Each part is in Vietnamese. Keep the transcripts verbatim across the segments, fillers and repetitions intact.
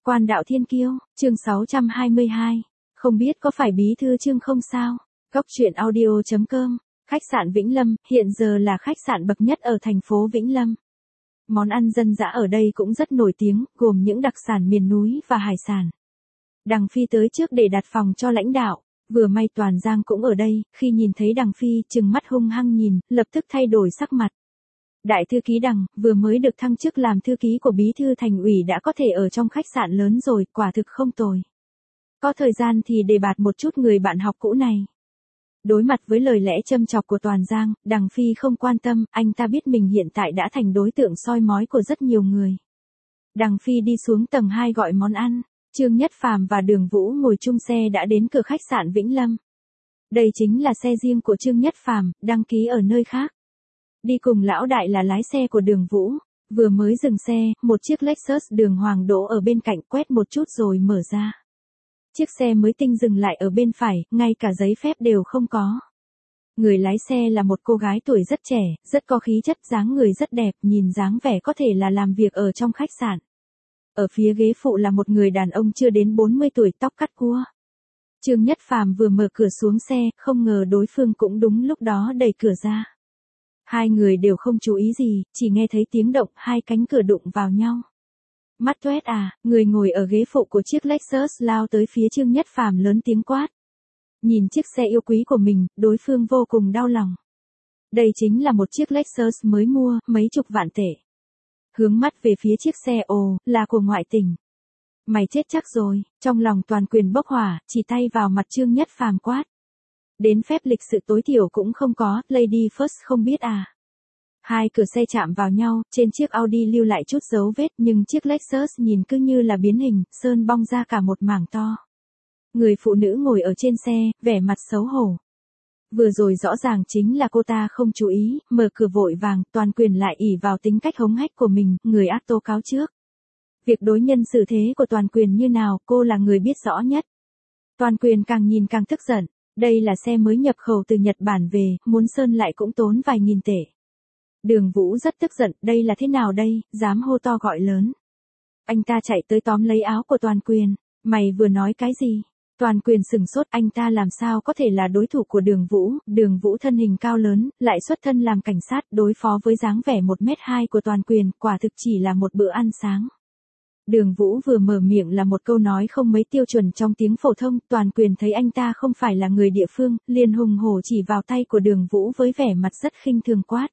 Quan đạo thiên kiêu, chương sáu trăm hai mươi hai. Không biết có phải bí thư Trương không sao? Góc truyện audio chấm com. Khách sạn Vĩnh Lâm, hiện giờ là khách sạn bậc nhất ở thành phố Vĩnh Lâm. Món ăn dân dã ở đây cũng rất nổi tiếng, gồm những đặc sản miền núi và hải sản. Đằng Phi tới trước để đặt phòng cho lãnh đạo, vừa may Toàn Giang cũng ở đây, khi nhìn thấy Đằng Phi trừng mắt hung hăng nhìn, lập tức thay đổi sắc mặt. Đại thư ký Đằng, vừa mới được thăng chức làm thư ký của bí thư thành ủy đã có thể ở trong khách sạn lớn rồi, quả thực không tồi. Có thời gian thì đề bạt một chút người bạn học cũ này. Đối mặt với lời lẽ châm chọc của Toàn Giang, Đằng Phi không quan tâm, anh ta biết mình hiện tại đã thành đối tượng soi mói của rất nhiều người. Đằng Phi đi xuống tầng hai gọi món ăn, Trương Nhất Phàm và Đường Vũ ngồi chung xe đã đến cửa khách sạn Vĩnh Lâm. Đây chính là xe riêng của Trương Nhất Phàm, đăng ký ở nơi khác. Đi cùng lão đại là lái xe của Đường Vũ, vừa mới dừng xe, một chiếc Lexus đường hoàng đỗ ở bên cạnh quét một chút rồi mở ra. Chiếc xe mới tinh dừng lại ở bên phải, ngay cả giấy phép đều không có. Người lái xe là một cô gái tuổi rất trẻ, rất có khí chất, dáng người rất đẹp, nhìn dáng vẻ có thể là làm việc ở trong khách sạn. Ở phía ghế phụ là một người đàn ông chưa đến bốn mươi tuổi, tóc cắt cua. Trương Nhất Phàm vừa mở cửa xuống xe, không ngờ đối phương cũng đúng lúc đó đẩy cửa ra. Hai người đều không chú ý gì, chỉ nghe thấy tiếng động, hai cánh cửa đụng vào nhau. Mắt toét à, người ngồi ở ghế phụ của chiếc Lexus lao tới phía Trương Nhất Phàm lớn tiếng quát. Nhìn chiếc xe yêu quý của mình, đối phương vô cùng đau lòng. Đây chính là một chiếc Lexus mới mua, mấy chục vạn tệ. Hướng mắt về phía chiếc xe, ồ, là của ngoại tình. Mày chết chắc rồi, trong lòng Toàn Quyền bốc hỏa, chỉ tay vào mặt Trương Nhất Phàm quát. Đến phép lịch sự tối thiểu cũng không có, lady first không biết à. Hai cửa xe chạm vào nhau, trên chiếc Audi lưu lại chút dấu vết nhưng chiếc Lexus nhìn cứ như là biến hình, sơn bong ra cả một mảng to. Người phụ nữ ngồi ở trên xe, vẻ mặt xấu hổ. Vừa rồi rõ ràng chính là cô ta không chú ý, mở cửa vội vàng, Toàn Quyền lại ỷ vào tính cách hống hách của mình, người ác tố cáo trước. Việc đối nhân xử thế của Toàn Quyền như nào, cô là người biết rõ nhất. Toàn Quyền càng nhìn càng tức giận. Đây là xe mới nhập khẩu từ Nhật Bản về, muốn sơn lại cũng tốn vài nghìn tệ. Đường Vũ rất tức giận, đây là thế nào đây, dám hô to gọi lớn. Anh ta chạy tới tóm lấy áo của Toàn Quyền, mày vừa nói cái gì? Toàn Quyền sừng sốt, anh ta làm sao có thể là đối thủ của Đường Vũ, Đường Vũ thân hình cao lớn, lại xuất thân làm cảnh sát, đối phó với dáng vẻ một mét hai của Toàn Quyền, quả thực chỉ là một bữa ăn sáng. Đường Vũ vừa mở miệng là một câu nói không mấy tiêu chuẩn trong tiếng phổ thông, Toàn Quyền thấy anh ta không phải là người địa phương, liền hùng hổ chỉ vào tay của Đường Vũ với vẻ mặt rất khinh thường quát.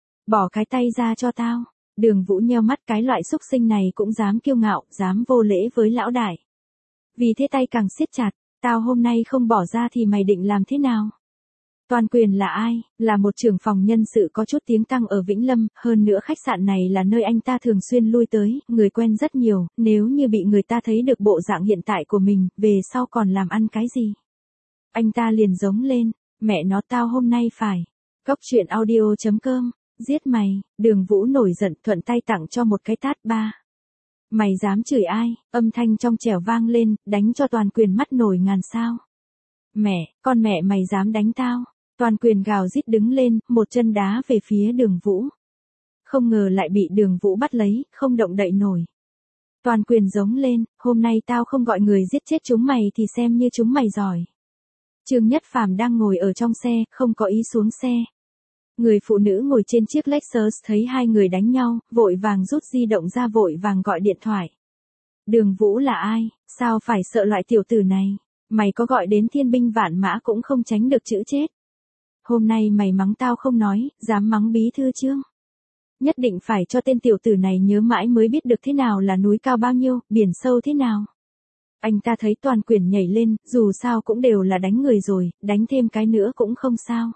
Bỏ cái tay ra cho tao. Đường Vũ nheo mắt, cái loại xúc sinh này cũng dám kiêu ngạo, dám vô lễ với lão đại. Vì thế tay càng siết chặt, tao hôm nay không bỏ ra thì mày định làm thế nào? Toàn Quyền là ai? Là một trưởng phòng nhân sự có chút tiếng tăm ở Vĩnh Lâm, hơn nữa khách sạn này là nơi anh ta thường xuyên lui tới, người quen rất nhiều, nếu như bị người ta thấy được bộ dạng hiện tại của mình, về sau còn làm ăn cái gì? Anh ta liền giống lên, mẹ nó tao hôm nay phải. Góc truyện audio chấm com, giết mày, Đường Vũ nổi giận thuận tay tặng cho một cái tát ba. Mày dám chửi ai? Âm thanh trong trẻo vang lên, đánh cho Toàn Quyền mắt nổi ngàn sao. Mẹ, con mẹ mày dám đánh tao? Toàn Quyền gào rít đứng lên, một chân đá về phía Đường Vũ. Không ngờ lại bị Đường Vũ bắt lấy, không động đậy nổi. Toàn Quyền giống lên, hôm nay tao không gọi người giết chết chúng mày thì xem như chúng mày giỏi. Trương Nhất Phàm đang ngồi ở trong xe, không có ý xuống xe. Người phụ nữ ngồi trên chiếc Lexus thấy hai người đánh nhau, vội vàng rút di động ra, vội vàng gọi điện thoại. Đường Vũ là ai? Sao phải sợ loại tiểu tử này? Mày có gọi đến thiên binh vạn mã cũng không tránh được chữ chết. Hôm nay mày mắng tao không nói, dám mắng bí thư Trương. Nhất định phải cho tên tiểu tử này nhớ mãi mới biết được thế nào là núi cao bao nhiêu, biển sâu thế nào. Anh ta thấy Toàn Quyền nhảy lên, dù sao cũng đều là đánh người rồi, đánh thêm cái nữa cũng không sao.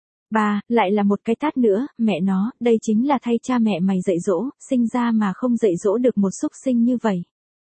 Ba, lại là một cái tát nữa, mẹ nó, đây chính là thay cha mẹ mày dạy dỗ, sinh ra mà không dạy dỗ được một súc sinh như vậy.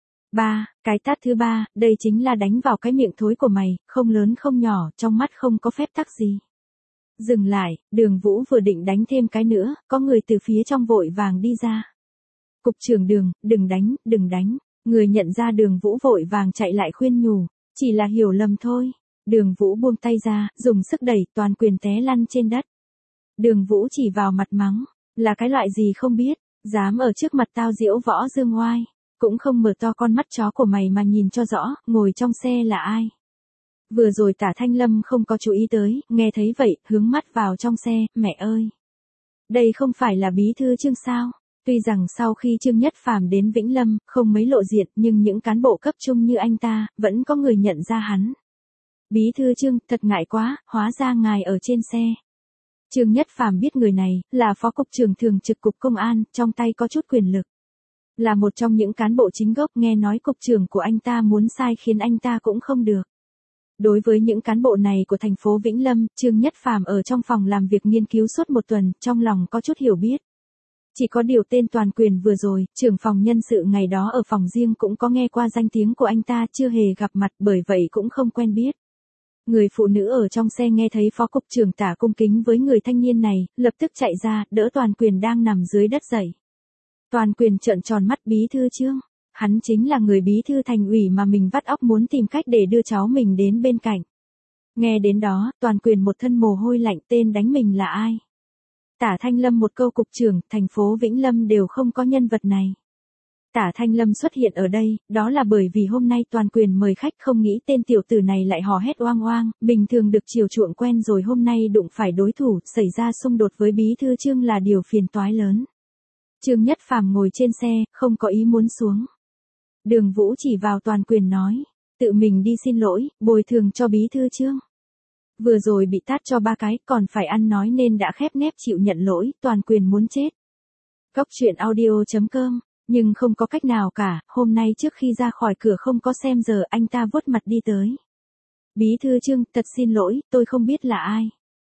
Ba, cái tát thứ ba, đây chính là đánh vào cái miệng thối của mày, không lớn không nhỏ, trong mắt không có phép tắc gì. Dừng lại, Đường Vũ vừa định đánh thêm cái nữa, có người từ phía trong vội vàng đi ra. Cục trưởng Đường, đừng đánh, đừng đánh. Người nhận ra Đường Vũ vội vàng chạy lại khuyên nhủ, chỉ là hiểu lầm thôi. Đường Vũ buông tay ra, dùng sức đẩy, Toàn Quyền té lăn trên đất. Đường Vũ chỉ vào mặt mắng, là cái loại gì không biết, dám ở trước mặt tao diễu võ dương oai. cũng không mở to con mắt chó của mày mà nhìn cho rõ, ngồi trong xe là ai. Vừa rồi Tả Thanh Lâm không có chú ý tới, nghe thấy vậy, hướng mắt vào trong xe, mẹ ơi. Đây không phải là bí thư Trương sao? Tuy rằng sau khi Trương Nhất Phàm đến Vĩnh Lâm, không mấy lộ diện, nhưng những cán bộ cấp trung như anh ta, vẫn có người nhận ra hắn. Bí thư Trương, thật ngại quá, hóa ra ngài ở trên xe. Trương Nhất Phàm biết người này, là phó cục trưởng thường trực cục công an, trong tay có chút quyền lực. Là một trong những cán bộ chính gốc, nghe nói cục trưởng của anh ta muốn sai khiến anh ta cũng không được. Đối với những cán bộ này của thành phố Vĩnh Lâm, Trương Nhất Phàm ở trong phòng làm việc nghiên cứu suốt một tuần, trong lòng có chút hiểu biết. Chỉ có điều tên Toàn Quyền vừa rồi, trưởng phòng nhân sự ngày đó ở phòng riêng cũng có nghe qua danh tiếng của anh ta, chưa hề gặp mặt, bởi vậy cũng không quen biết. Người phụ nữ ở trong xe nghe thấy phó cục trưởng Tả cung kính với người thanh niên này, lập tức chạy ra, đỡ Toàn Quyền đang nằm dưới đất dậy. Toàn Quyền trợn tròn mắt, bí thư Trương. Hắn chính là người bí thư thành ủy mà mình vắt óc muốn tìm cách để đưa cháu mình đến bên cạnh. Nghe đến đó, Toàn Quyền một thân mồ hôi lạnh, tên đánh mình là ai? Tả Thanh Lâm một câu cục trưởng, thành phố Vĩnh Lâm đều không có nhân vật này. Tả Thanh Lâm xuất hiện ở đây, đó là bởi vì hôm nay Toàn Quyền mời khách, không nghĩ tên tiểu tử này lại hò hét oang oang, bình thường được chiều chuộng quen rồi hôm nay đụng phải đối thủ, xảy ra xung đột với bí thư Trương là điều phiền toái lớn. Trương Nhất Phàm ngồi trên xe, không có ý muốn xuống. Đường Vũ chỉ vào Toàn Quyền nói, tự mình đi xin lỗi, bồi thường cho bí thư Trương. Vừa rồi bị tát cho ba cái, còn phải ăn nói nên đã khép nép chịu nhận lỗi, Toàn Quyền muốn chết. Cóc truyện audio chấm com, nhưng không có cách nào cả, hôm nay trước khi ra khỏi cửa không có xem giờ, anh ta vuốt mặt đi tới. Bí thư Trương, thật xin lỗi, tôi không biết là ai.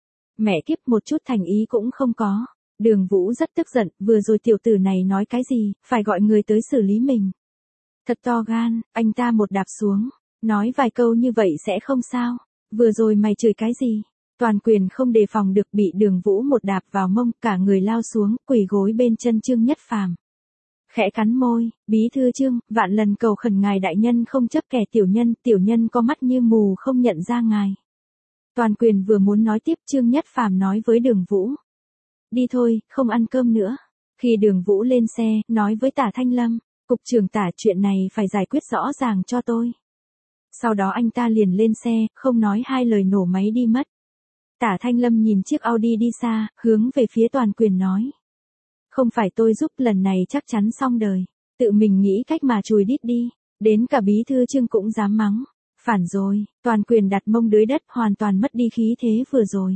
Mẹ kiếp, một chút thành ý cũng không có. Đường Vũ rất tức giận, vừa rồi tiểu tử này nói cái gì, phải gọi người tới xử lý mình. Thật to gan, anh ta một đạp xuống, nói vài câu như vậy sẽ không sao. Vừa rồi mày chửi cái gì? Toàn Quyền không đề phòng được, bị Đường Vũ một đạp vào mông, cả người lao xuống, quỳ gối bên chân Trương Nhất Phàm. Khẽ cắn môi, bí thư Trương, vạn lần cầu khẩn ngài đại nhân không chấp kẻ tiểu nhân, tiểu nhân có mắt như mù không nhận ra ngài. Toàn Quyền vừa muốn nói tiếp, Trương Nhất Phàm nói với Đường Vũ. Đi thôi, không ăn cơm nữa. Khi Đường Vũ lên xe, nói với Tả Thanh Lâm, cục trưởng Tả, chuyện này phải giải quyết rõ ràng cho tôi. Sau đó anh ta liền lên xe, không nói hai lời nổ máy đi mất. Tả Thanh Lâm nhìn chiếc Audi đi xa, hướng về phía Toàn Quyền nói. Không phải tôi giúp, lần này chắc chắn xong đời. Tự mình nghĩ cách mà chùi đít đi. Đến cả bí thư Trương cũng dám mắng. Phản rồi, Toàn Quyền đặt mông dưới đất, hoàn toàn mất đi khí thế vừa rồi.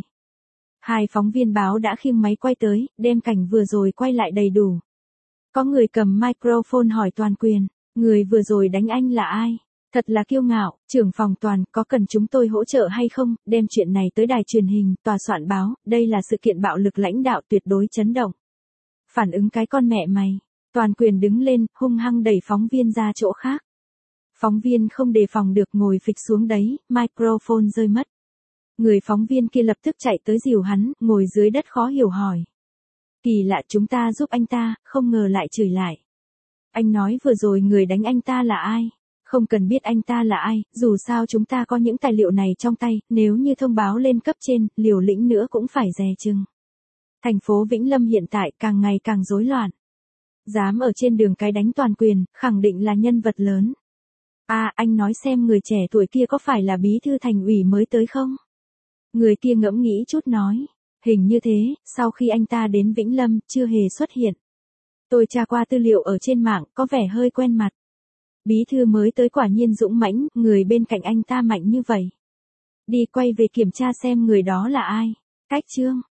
Hai phóng viên báo đã khiêng máy quay tới, đem cảnh vừa rồi quay lại đầy đủ. Có người cầm microphone hỏi Toàn Quyền, người vừa rồi đánh anh là ai? Thật là kiêu ngạo, trưởng phòng Toàn, có cần chúng tôi hỗ trợ hay không, đem chuyện này tới đài truyền hình, tòa soạn báo, đây là sự kiện bạo lực lãnh đạo tuyệt đối chấn động. Phản ứng cái con mẹ mày, Toàn Quyền đứng lên, hung hăng đẩy phóng viên ra chỗ khác. Phóng viên không đề phòng được ngồi phịch xuống đấy, microphone rơi mất. Người phóng viên kia lập tức chạy tới dìu hắn, ngồi dưới đất khó hiểu hỏi. Kỳ lạ, chúng ta giúp anh ta, không ngờ lại chửi lại. Anh nói vừa rồi người đánh anh ta là ai? Không cần biết anh ta là ai, dù sao chúng ta có những tài liệu này trong tay, nếu như thông báo lên cấp trên, liều lĩnh nữa cũng phải dè chừng. Thành phố Vĩnh Lâm hiện tại càng ngày càng rối loạn. Dám ở trên đường cái đánh Toàn Quyền, khẳng định là nhân vật lớn. À, anh nói xem người trẻ tuổi kia có phải là bí thư thành ủy mới tới không? Người kia ngẫm nghĩ chút nói. Hình như thế, sau khi anh ta đến Vĩnh Lâm, chưa hề xuất hiện. Tôi tra qua tư liệu ở trên mạng, có vẻ hơi quen mặt. Bí thư mới tới quả nhiên dũng mãnh, người bên cạnh anh ta mạnh như vậy. Đi quay về kiểm tra xem người đó là ai. Cách Trương,